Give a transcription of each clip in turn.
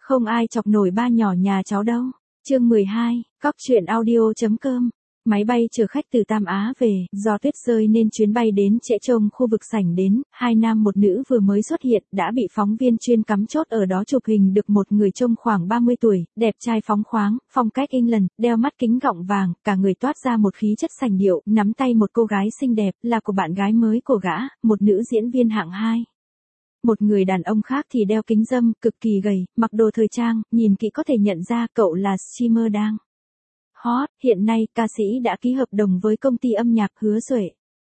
Không ai chọc nổi ba nhỏ nhà cháu đâu. Chương 12, Cóc truyện audio.com. Máy bay chở khách từ Tam Á về, do tuyết rơi nên chuyến bay đến trễ trông khu vực sảnh đến, hai nam một nữ vừa mới xuất hiện, đã bị phóng viên chuyên cắm chốt ở đó chụp hình được một người trông khoảng 30 tuổi, đẹp trai phóng khoáng, phong cách England, đeo mắt kính gọng vàng, cả người toát ra một khí chất sành điệu, nắm tay một cô gái xinh đẹp, là của bạn gái mới của gã, một nữ diễn viên hạng 2. Một người đàn ông khác thì đeo kính râm, cực kỳ gầy, mặc đồ thời trang, nhìn kỹ có thể nhận ra cậu là streamer đang hot. Hiện nay, ca sĩ đã ký hợp đồng với công ty âm nhạc Hứa Duệ.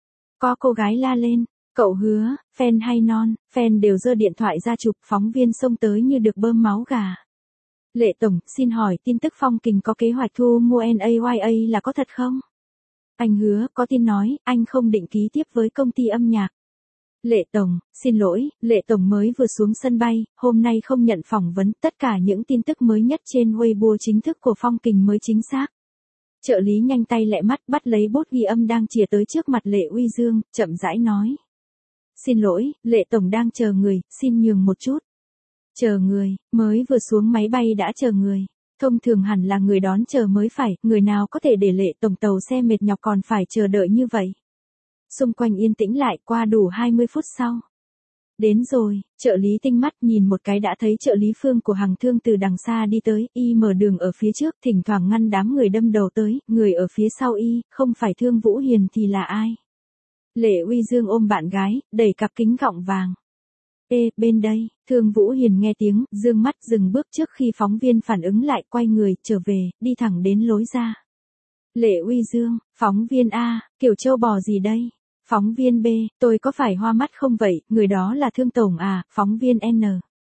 Có cô gái la lên, cậu Hứa, fan hay non, fan đều giơ điện thoại ra chụp, phóng viên xông tới như được bơm máu gà. Lệ Tổng, xin hỏi tin tức Phong Kình có kế hoạch thu mua NAYA là có thật không? Anh Hứa, có tin nói, anh không định ký tiếp với công ty âm nhạc. Lệ Tổng, xin lỗi, Lệ Tổng mới vừa xuống sân bay, hôm nay không nhận phỏng vấn, tất cả những tin tức mới nhất trên Weibo chính thức của Phong Kình mới chính xác. Trợ lý nhanh tay lẹ mắt bắt lấy bút ghi âm đang chìa tới trước mặt Lệ Uy Dương, chậm rãi nói. Xin lỗi, Lệ Tổng đang chờ người, xin nhường một chút. Chờ người, mới vừa xuống máy bay đã chờ người. Thông thường hẳn là người đón chờ mới phải, người nào có thể để Lệ Tổng tàu xe mệt nhọc còn phải chờ đợi như vậy. Xung quanh yên tĩnh lại, qua đủ 20 phút sau. Đến rồi, trợ lý tinh mắt nhìn một cái đã thấy trợ lý Phương của Hằng Thương từ đằng xa đi tới, y mở đường ở phía trước, thỉnh thoảng ngăn đám người đâm đầu tới, người ở phía sau y, không phải Thương Vũ Hiền thì là ai? Lệ Uy Dương ôm bạn gái, đẩy cặp kính gọng vàng. Ê, bên đây, Thương Vũ Hiền nghe tiếng, dương mắt dừng bước trước khi phóng viên phản ứng lại, quay người, trở về, đi thẳng đến lối ra. Lệ Uy Dương, phóng viên A, kiểu trâu bò gì đây? Phóng viên B, tôi có phải hoa mắt không vậy, người đó là Thương Tổng à, phóng viên N.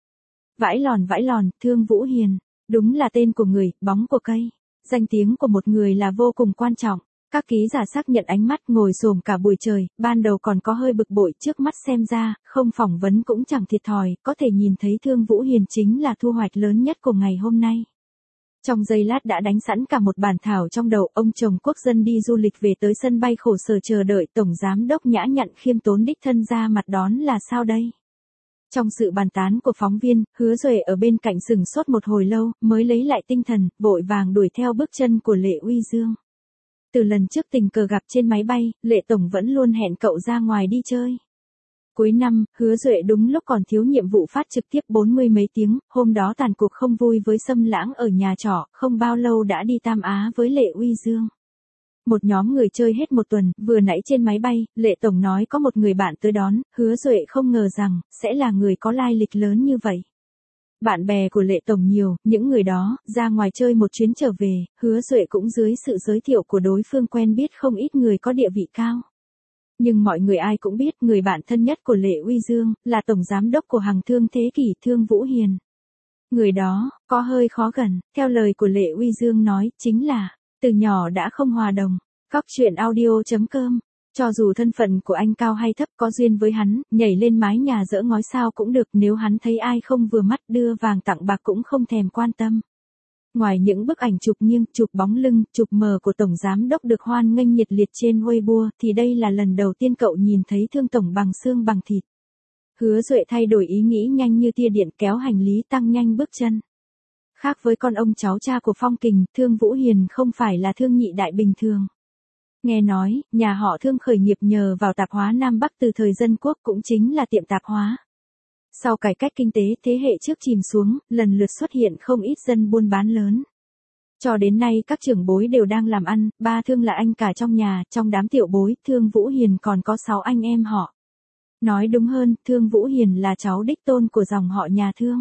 Vãi lòn, Thương Vũ Hiền, đúng là tên của người, bóng của cây. Danh tiếng của một người là vô cùng quan trọng. Các ký giả xác nhận ánh mắt ngồi xổm cả buổi trời, ban đầu còn có hơi bực bội trước mắt xem ra, không phỏng vấn cũng chẳng thiệt thòi, có thể nhìn thấy Thương Vũ Hiền chính là thu hoạch lớn nhất của ngày hôm nay. Trong giây lát đã đánh sẵn cả một bản thảo trong đầu, ông chồng quốc dân đi du lịch về tới sân bay khổ sở chờ đợi Tổng Giám đốc nhã nhặn khiêm tốn đích thân ra mặt đón là sao đây? Trong sự bàn tán của phóng viên, Hứa Duệ ở bên cạnh sừng sốt một hồi lâu, mới lấy lại tinh thần, vội vàng đuổi theo bước chân của Lệ Uy Dương. Từ lần trước tình cờ gặp trên máy bay, Lệ Tổng vẫn luôn hẹn cậu ra ngoài đi chơi. Cuối năm, Hứa Duệ đúng lúc còn thiếu nhiệm vụ phát trực tiếp 40 mấy tiếng, hôm đó tàn cuộc không vui với Sâm Lãng ở nhà trọ, không bao lâu đã đi Tam Á với Lệ Uy Dương. Một nhóm người chơi hết một tuần, vừa nãy trên máy bay, Lệ Tổng nói có một người bạn tới đón, Hứa Duệ không ngờ rằng, sẽ là người có lai lịch lớn như vậy. Bạn bè của Lệ Tổng nhiều, những người đó, ra ngoài chơi một chuyến trở về, Hứa Duệ cũng dưới sự giới thiệu của đối phương quen biết không ít người có địa vị cao. Nhưng mọi người ai cũng biết người bạn thân nhất của Lệ Uy Dương, là Tổng Giám đốc của Hằng Thương thế kỷ Thương Vũ Hiền. Người đó, có hơi khó gần, theo lời của Lệ Uy Dương nói, chính là, từ nhỏ đã không hòa đồng. Cóc truyện audio.com. Cho dù thân phận của anh cao hay thấp, có duyên với hắn, nhảy lên mái nhà dỡ ngói sao cũng được, nếu hắn thấy ai không vừa mắt đưa vàng tặng bạc cũng không thèm quan tâm. Ngoài những bức ảnh chụp nghiêng, chụp bóng lưng, chụp mờ của Tổng Giám đốc được hoan nghênh nhiệt liệt trên Weibo, thì đây là lần đầu tiên cậu nhìn thấy Thương Tổng bằng xương bằng thịt. Hứa Duệ thay đổi ý nghĩ nhanh như tia điện, kéo hành lý tăng nhanh bước chân. Khác với con ông cháu cha của Phong Kình, Thương Vũ Hiền không phải là thương nhị đại bình thường. Nghe nói, nhà họ Thương khởi nghiệp nhờ vào tạp hóa Nam Bắc từ thời Dân Quốc, cũng chính là tiệm tạp hóa. Sau cải cách kinh tế, thế hệ trước chìm xuống, lần lượt xuất hiện không ít dân buôn bán lớn. Cho đến nay các trưởng bối đều đang làm ăn, ba Thương là anh cả trong nhà, trong đám tiểu bối, Thương Vũ Hiền còn có 6 anh em họ. Nói đúng hơn, Thương Vũ Hiền là cháu đích tôn của dòng họ nhà Thương.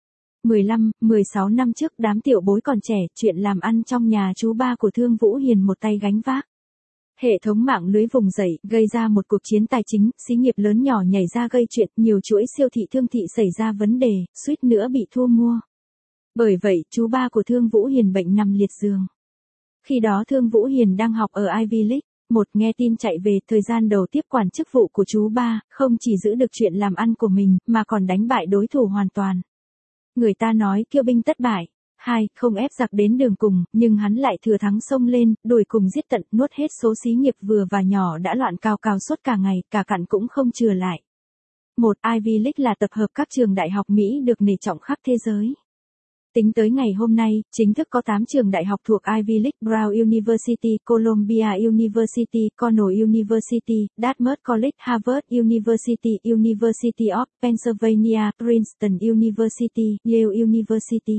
15, 16 năm trước đám tiểu bối còn trẻ, chuyện làm ăn trong nhà chú ba của Thương Vũ Hiền một tay gánh vác. Hệ thống mạng lưới vùng dậy, gây ra một cuộc chiến tài chính, xí nghiệp lớn nhỏ nhảy ra gây chuyện, nhiều chuỗi siêu thị Thương thị xảy ra vấn đề, suýt nữa bị thu mua. Bởi vậy, chú ba của Thương Vũ Hiền bệnh nằm liệt giường. Khi đó Thương Vũ Hiền đang học ở Ivy League, một nghe tin chạy về, thời gian đầu tiếp quản chức vụ của chú ba, không chỉ giữ được chuyện làm ăn của mình, mà còn đánh bại đối thủ hoàn toàn. Người ta nói kiêu binh tất bại. 2. Không ép giặc đến đường cùng, nhưng hắn lại thừa thắng xông lên, đuổi cùng giết tận, nuốt hết số xí nghiệp vừa và nhỏ đã loạn cào cào suốt cả ngày, cả cặn cũng không chừa lại. 1. Ivy League là tập hợp các trường đại học Mỹ được nể trọng khắp thế giới. Tính tới ngày hôm nay, chính thức có 8 trường đại học thuộc Ivy League: Brown University, Columbia University, Cornell University, Dartmouth College, Harvard University, University of Pennsylvania, Princeton University, Yale University.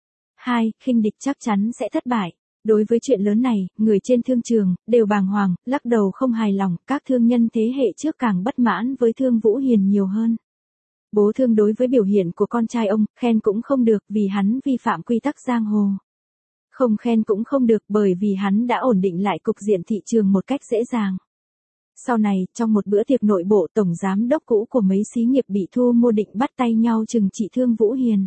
2. Khinh địch chắc chắn sẽ thất bại. Đối với chuyện lớn này, người trên thương trường đều bàng hoàng, lắc đầu không hài lòng, các thương nhân thế hệ trước càng bất mãn với Thương Vũ Hiền nhiều hơn. Bố Thương đối với biểu hiện của con trai ông, khen cũng không được vì hắn vi phạm quy tắc giang hồ. Không khen cũng không được bởi vì hắn đã ổn định lại cục diện thị trường một cách dễ dàng. Sau này, trong một bữa tiệc nội bộ, tổng giám đốc cũ của mấy xí nghiệp bị thu mua định bắt tay nhau trừng trị Thương Vũ Hiền.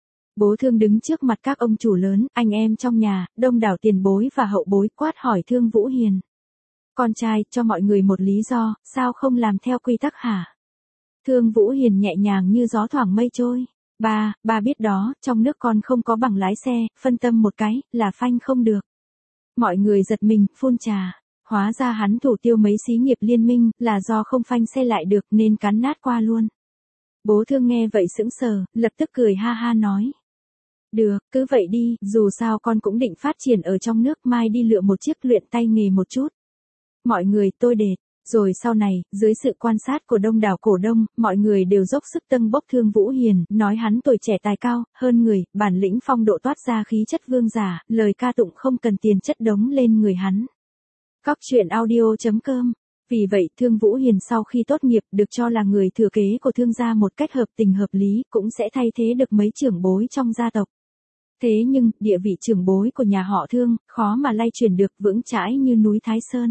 Bố Thương đứng trước mặt các ông chủ lớn, anh em trong nhà, đông đảo tiền bối và hậu bối quát hỏi Thương Vũ Hiền. Con trai, cho mọi người một lý do, sao không làm theo quy tắc hả? Thương Vũ Hiền nhẹ nhàng như gió thoảng mây trôi. Ba biết đó, trong nước con không có bằng lái xe, phân tâm một cái, là phanh không được. Mọi người giật mình, phun trà. Hóa ra hắn thủ tiêu mấy xí nghiệp liên minh, là do không phanh xe lại được nên cắn nát qua luôn. Bố Thương nghe vậy sững sờ, lập tức cười ha ha nói. Được, cứ vậy đi, dù sao con cũng định phát triển ở trong nước, mai đi lựa một chiếc luyện tay nghề một chút. Mọi người tôi đệt. Rồi sau này, dưới sự quan sát của đông đảo cổ đông, mọi người đều dốc sức tâng bốc Thương Vũ Hiền, nói hắn tuổi trẻ tài cao, hơn người, bản lĩnh phong độ toát ra khí chất vương giả, lời ca tụng không cần tiền chất đống lên người hắn. Cóc truyện audio.com. Vì vậy, Thương Vũ Hiền sau khi tốt nghiệp được cho là người thừa kế của Thương gia một cách hợp tình hợp lý, cũng sẽ thay thế được mấy trưởng bối trong gia tộc. Thế nhưng, địa vị trưởng bối của nhà họ Thương, khó mà lay chuyển được vững chãi như núi Thái Sơn.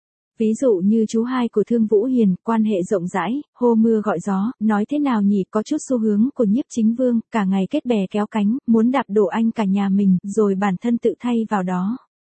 Ví dụ như chú hai của Thương Vũ Hiền, quan hệ rộng rãi, hô mưa gọi gió, nói thế nào nhỉ, có chút xu hướng của Nhiếp Chính Vương, cả ngày kết bè kéo cánh, muốn đạp đổ anh cả nhà mình, rồi bản thân tự thay vào đó.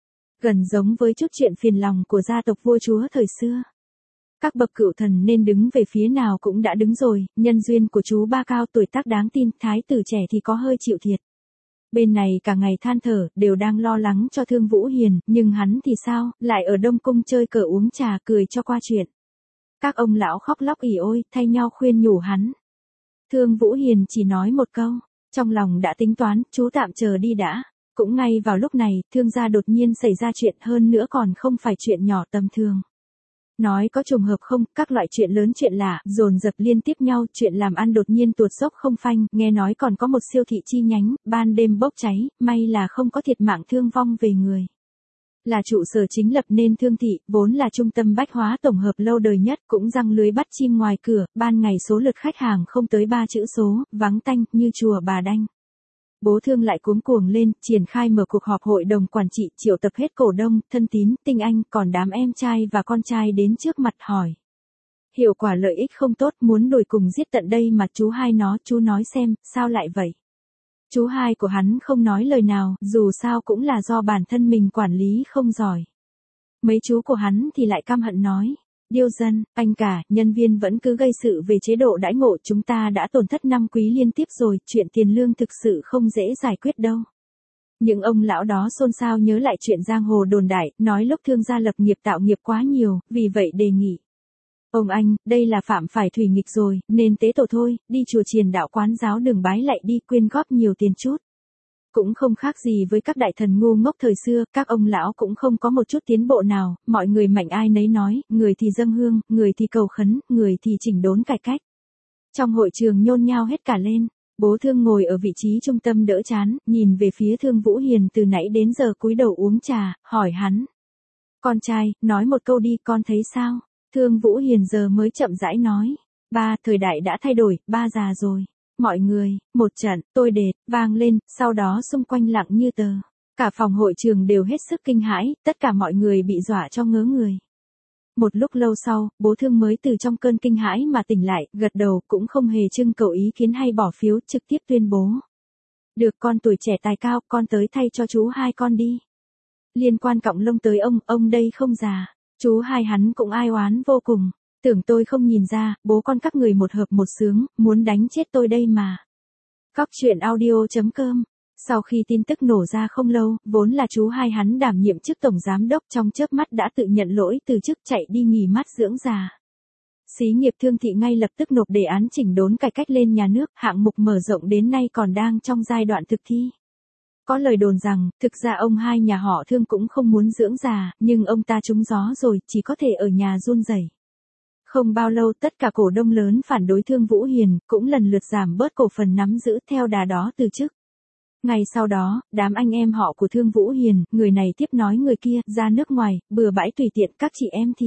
Gần giống với chút chuyện phiền lòng của gia tộc vua chúa thời xưa. Các bậc cựu thần nên đứng về phía nào cũng đã đứng rồi, nhân duyên của chú ba cao tuổi tác đáng tin, thái tử trẻ thì có hơi chịu thiệt. Bên này cả ngày than thở, đều đang lo lắng cho Thương Vũ Hiền, nhưng hắn thì sao, lại ở Đông Cung chơi cờ uống trà cười cho qua chuyện. Các ông lão khóc lóc ỉ ôi, thay nhau khuyên nhủ hắn. Thương Vũ Hiền chỉ nói một câu, trong lòng đã tính toán, chú tạm chờ đi đã. Cũng ngay vào lúc này, Thương gia đột nhiên xảy ra chuyện, hơn nữa còn không phải chuyện nhỏ tầm thường. Nói có trùng hợp không, các loại chuyện lớn chuyện lạ, dồn dập liên tiếp nhau, chuyện làm ăn đột nhiên tuột dốc không phanh, nghe nói còn có một siêu thị chi nhánh, ban đêm bốc cháy, may là không có thiệt mạng thương vong về người. Là trụ sở chính lập nên Thương thị, vốn là trung tâm bách hóa tổng hợp lâu đời nhất, cũng giăng lưới bắt chim ngoài cửa, ban ngày số lượt khách hàng không tới 3 chữ số, vắng tanh, như chùa Bà Đanh. Bố Thương lại cuống cuồng lên, triển khai mở cuộc họp hội đồng quản trị, triệu tập hết cổ đông, thân tín, tinh anh, còn đám em trai và con trai đến trước mặt hỏi. Hiệu quả lợi ích không tốt, muốn đuổi cùng giết tận đây mà chú hai nó, chú nói xem, sao lại vậy? Chú hai của hắn không nói lời nào, dù sao cũng là do bản thân mình quản lý không giỏi. Mấy chú của hắn thì lại căm hận nói. Điêu dân, anh cả, nhân viên vẫn cứ gây sự về chế độ đãi ngộ, chúng ta đã tổn thất 5 quý liên tiếp rồi, chuyện tiền lương thực sự không dễ giải quyết đâu. Những ông lão đó xôn xao nhớ lại chuyện giang hồ đồn đại, nói lúc Thương gia lập nghiệp tạo nghiệp quá nhiều, vì vậy đề nghị. Ông anh, đây là phạm phải thủy nghịch rồi, nên tế tổ thôi, đi chùa chiền đạo quán giáo đường bái lạy đi, quyên góp nhiều tiền chút. Cũng không khác gì với các đại thần ngu ngốc thời xưa, các ông lão cũng không có một chút tiến bộ nào, mọi người mạnh ai nấy nói, người thì dâng hương, người thì cầu khấn, người thì chỉnh đốn cải cách. Trong hội trường nhôn nhao hết cả lên, bố Thương ngồi ở vị trí trung tâm đỡ chán, nhìn về phía Thương Vũ Hiền từ nãy đến giờ cúi đầu uống trà, hỏi hắn. Con trai, nói một câu đi, con thấy sao? Thương Vũ Hiền giờ mới chậm rãi nói. Ba, thời đại đã thay đổi, ba già rồi. Mọi người, một trận, tôi đệt, vang lên, sau đó xung quanh lặng như tờ. Cả phòng hội trường đều hết sức kinh hãi, tất cả mọi người bị dọa cho ngớ người. Một lúc lâu sau, bố Thương mới từ trong cơn kinh hãi mà tỉnh lại, gật đầu, cũng không hề trưng cầu ý kiến hay bỏ phiếu, trực tiếp tuyên bố. Được, con tuổi trẻ tài cao, con tới thay cho chú hai con đi. Liên quan cọng lông tới ông đây không già. Chú hai hắn cũng ai oán vô cùng. Tưởng tôi không nhìn ra, bố con các người một hợp một sướng, muốn đánh chết tôi đây mà. Cóc truyện audio.com. Sau khi tin tức nổ ra không lâu, vốn là chú hai hắn đảm nhiệm chức tổng giám đốc, trong chớp mắt đã tự nhận lỗi từ chức, chạy đi nghỉ mát dưỡng già. Xí nghiệp Thương thị ngay lập tức nộp đề án chỉnh đốn cải cách lên nhà nước, hạng mục mở rộng đến nay còn đang trong giai đoạn thực thi. Có lời đồn rằng, thực ra ông hai nhà họ Thương cũng không muốn dưỡng già, nhưng ông ta trúng gió rồi, chỉ có thể ở nhà run rẩy. Không bao lâu tất cả cổ đông lớn phản đối Thương Vũ Hiền, cũng lần lượt giảm bớt cổ phần nắm giữ theo đà đó từ chức. Ngày sau đó, đám anh em họ của Thương Vũ Hiền, người này tiếp nói người kia, ra nước ngoài, bừa bãi tùy tiện, các chị em thì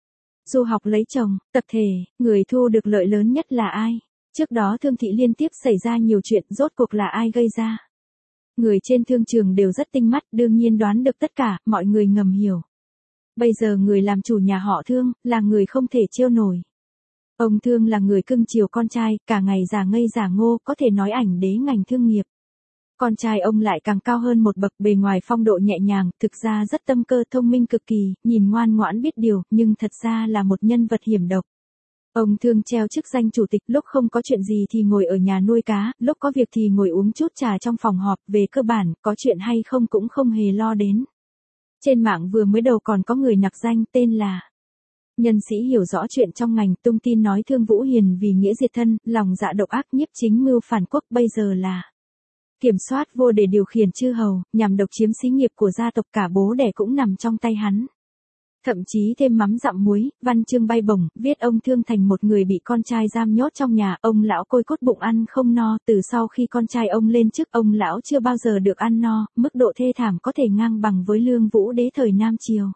du học lấy chồng, tập thể, người thu được lợi lớn nhất là ai? Trước đó Thương thị liên tiếp xảy ra nhiều chuyện, rốt cuộc là ai gây ra? Người trên thương trường đều rất tinh mắt, đương nhiên đoán được tất cả, mọi người ngầm hiểu. Bây giờ người làm chủ nhà họ Thương, là người không thể trêu nổi. Ông Thương là người cưng chiều con trai, cả ngày giả ngây giả ngô, có thể nói ảnh đế ngành thương nghiệp. Con trai ông lại càng cao hơn một bậc, bề ngoài phong độ nhẹ nhàng, thực ra rất tâm cơ thông minh cực kỳ, nhìn ngoan ngoãn biết điều, nhưng thật ra là một nhân vật hiểm độc. Ông Thương treo chức danh chủ tịch, lúc không có chuyện gì thì ngồi ở nhà nuôi cá, lúc có việc thì ngồi uống chút trà trong phòng họp, về cơ bản, có chuyện hay không cũng không hề lo đến. Trên mạng vừa mới đầu còn có người nặc danh tên là nhân sĩ hiểu rõ chuyện trong ngành, tung tin nói Thương Vũ Hiền vì nghĩa diệt thân, lòng dạ độc ác, nhiếp chính mưu phản quốc, bây giờ là kiểm soát vô để điều khiển chư hầu, nhằm độc chiếm xí nghiệp của gia tộc, cả bố đẻ cũng nằm trong tay hắn. Thậm chí thêm mắm dặm muối, văn chương bay bổng, viết ông Thương thành một người bị con trai giam nhốt trong nhà, ông lão côi cốt bụng ăn không no, từ sau khi con trai ông lên chức, ông lão chưa bao giờ được ăn no, mức độ thê thảm có thể ngang bằng với Lương Vũ Đế thời Nam Triều.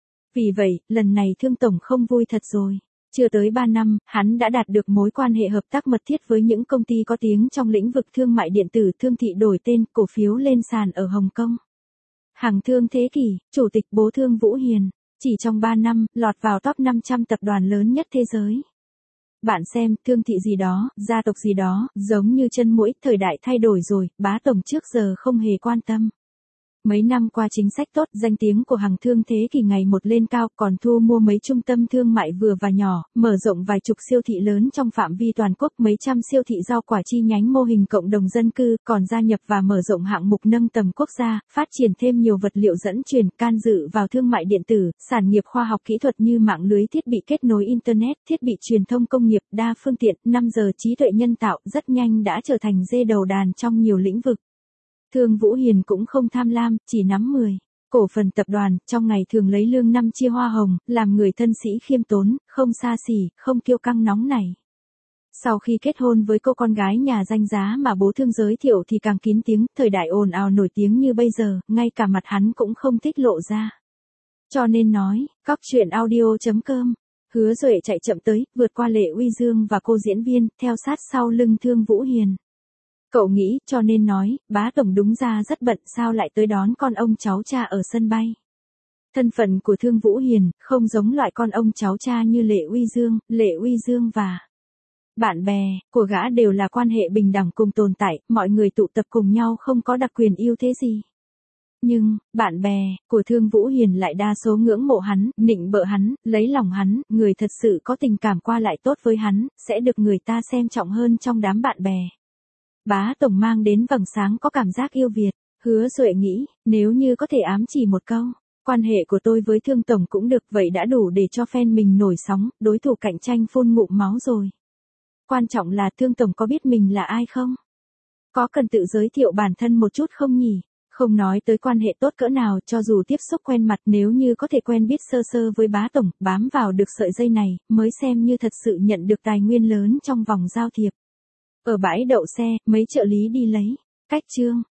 Vì vậy, lần này Thương tổng không vui thật rồi. Chưa tới 3 năm, hắn đã đạt được mối quan hệ hợp tác mật thiết với những công ty có tiếng trong lĩnh vực thương mại điện tử. Thương thị đổi tên, cổ phiếu lên sàn ở Hồng Kông. Hàng Thương Thế Kỷ, chủ tịch bố Thương Vũ Hiền, chỉ trong 3 năm, lọt vào top 500 tập đoàn lớn nhất thế giới. Bạn xem, Thương thị gì đó, gia tộc gì đó, giống như chân muỗi, thời đại thay đổi rồi, bá tổng trước giờ không hề quan tâm. Mấy năm qua chính sách tốt, danh tiếng của Hàng Thương Thế Kỷ ngày một lên cao, còn thu mua mấy trung tâm thương mại vừa và nhỏ, mở rộng vài chục siêu thị lớn trong phạm vi toàn quốc, mấy trăm siêu thị rau quả chi nhánh mô hình cộng đồng dân cư, còn gia nhập và mở rộng hạng mục nâng tầm quốc gia, phát triển thêm nhiều vật liệu dẫn truyền, can dự vào thương mại điện tử, sản nghiệp khoa học kỹ thuật như mạng lưới thiết bị kết nối internet, thiết bị truyền thông công nghiệp, đa phương tiện, 5 giờ trí tuệ nhân tạo, rất nhanh đã trở thành dê đầu đàn trong nhiều lĩnh vực. Thương Vũ Hiền cũng không tham lam, chỉ nắm 10 cổ phần tập đoàn, trong ngày thường lấy lương năm chia hoa hồng, làm người thân sĩ khiêm tốn, không xa xỉ, không kiêu căng nóng nảy. Sau khi kết hôn với cô con gái nhà danh giá mà bố Thương giới thiệu thì càng kín tiếng, thời đại ồn ào nổi tiếng như bây giờ, ngay cả mặt hắn cũng không thích lộ ra. Cho nên nói, cóc truyện audio.com, Hứa Duệ chạy chậm tới, vượt qua Lệ Uy Dương và cô diễn viên, theo sát sau lưng Thương Vũ Hiền. Cậu nghĩ, cho nên nói, bá tổng đúng ra rất bận, sao lại tới đón con ông cháu cha ở sân bay. Thân phận của Thương Vũ Hiền, không giống loại con ông cháu cha như Lệ Uy Dương và bạn bè của gã đều là quan hệ bình đẳng cùng tồn tại, mọi người tụ tập cùng nhau không có đặc quyền ưu thế gì. Nhưng, bạn bè của Thương Vũ Hiền lại đa số ngưỡng mộ hắn, nịnh bợ hắn, lấy lòng hắn, người thật sự có tình cảm qua lại tốt với hắn, sẽ được người ta xem trọng hơn trong đám bạn bè. Bá tổng mang đến vầng sáng có cảm giác yêu Việt, Hứa Duệ nghĩ, nếu như có thể ám chỉ một câu, quan hệ của tôi với Thương tổng cũng được, vậy đã đủ để cho fan mình nổi sóng, đối thủ cạnh tranh phun ngụm máu rồi. Quan trọng là Thương tổng có biết mình là ai không? Có cần tự giới thiệu bản thân một chút không nhỉ? Không nói tới quan hệ tốt cỡ nào, cho dù tiếp xúc quen mặt, nếu như có thể quen biết sơ sơ với bá tổng, bám vào được sợi dây này, mới xem như thật sự nhận được tài nguyên lớn trong vòng giao thiệp. Ở bãi đậu xe, mấy trợ lý đi lấy cách chương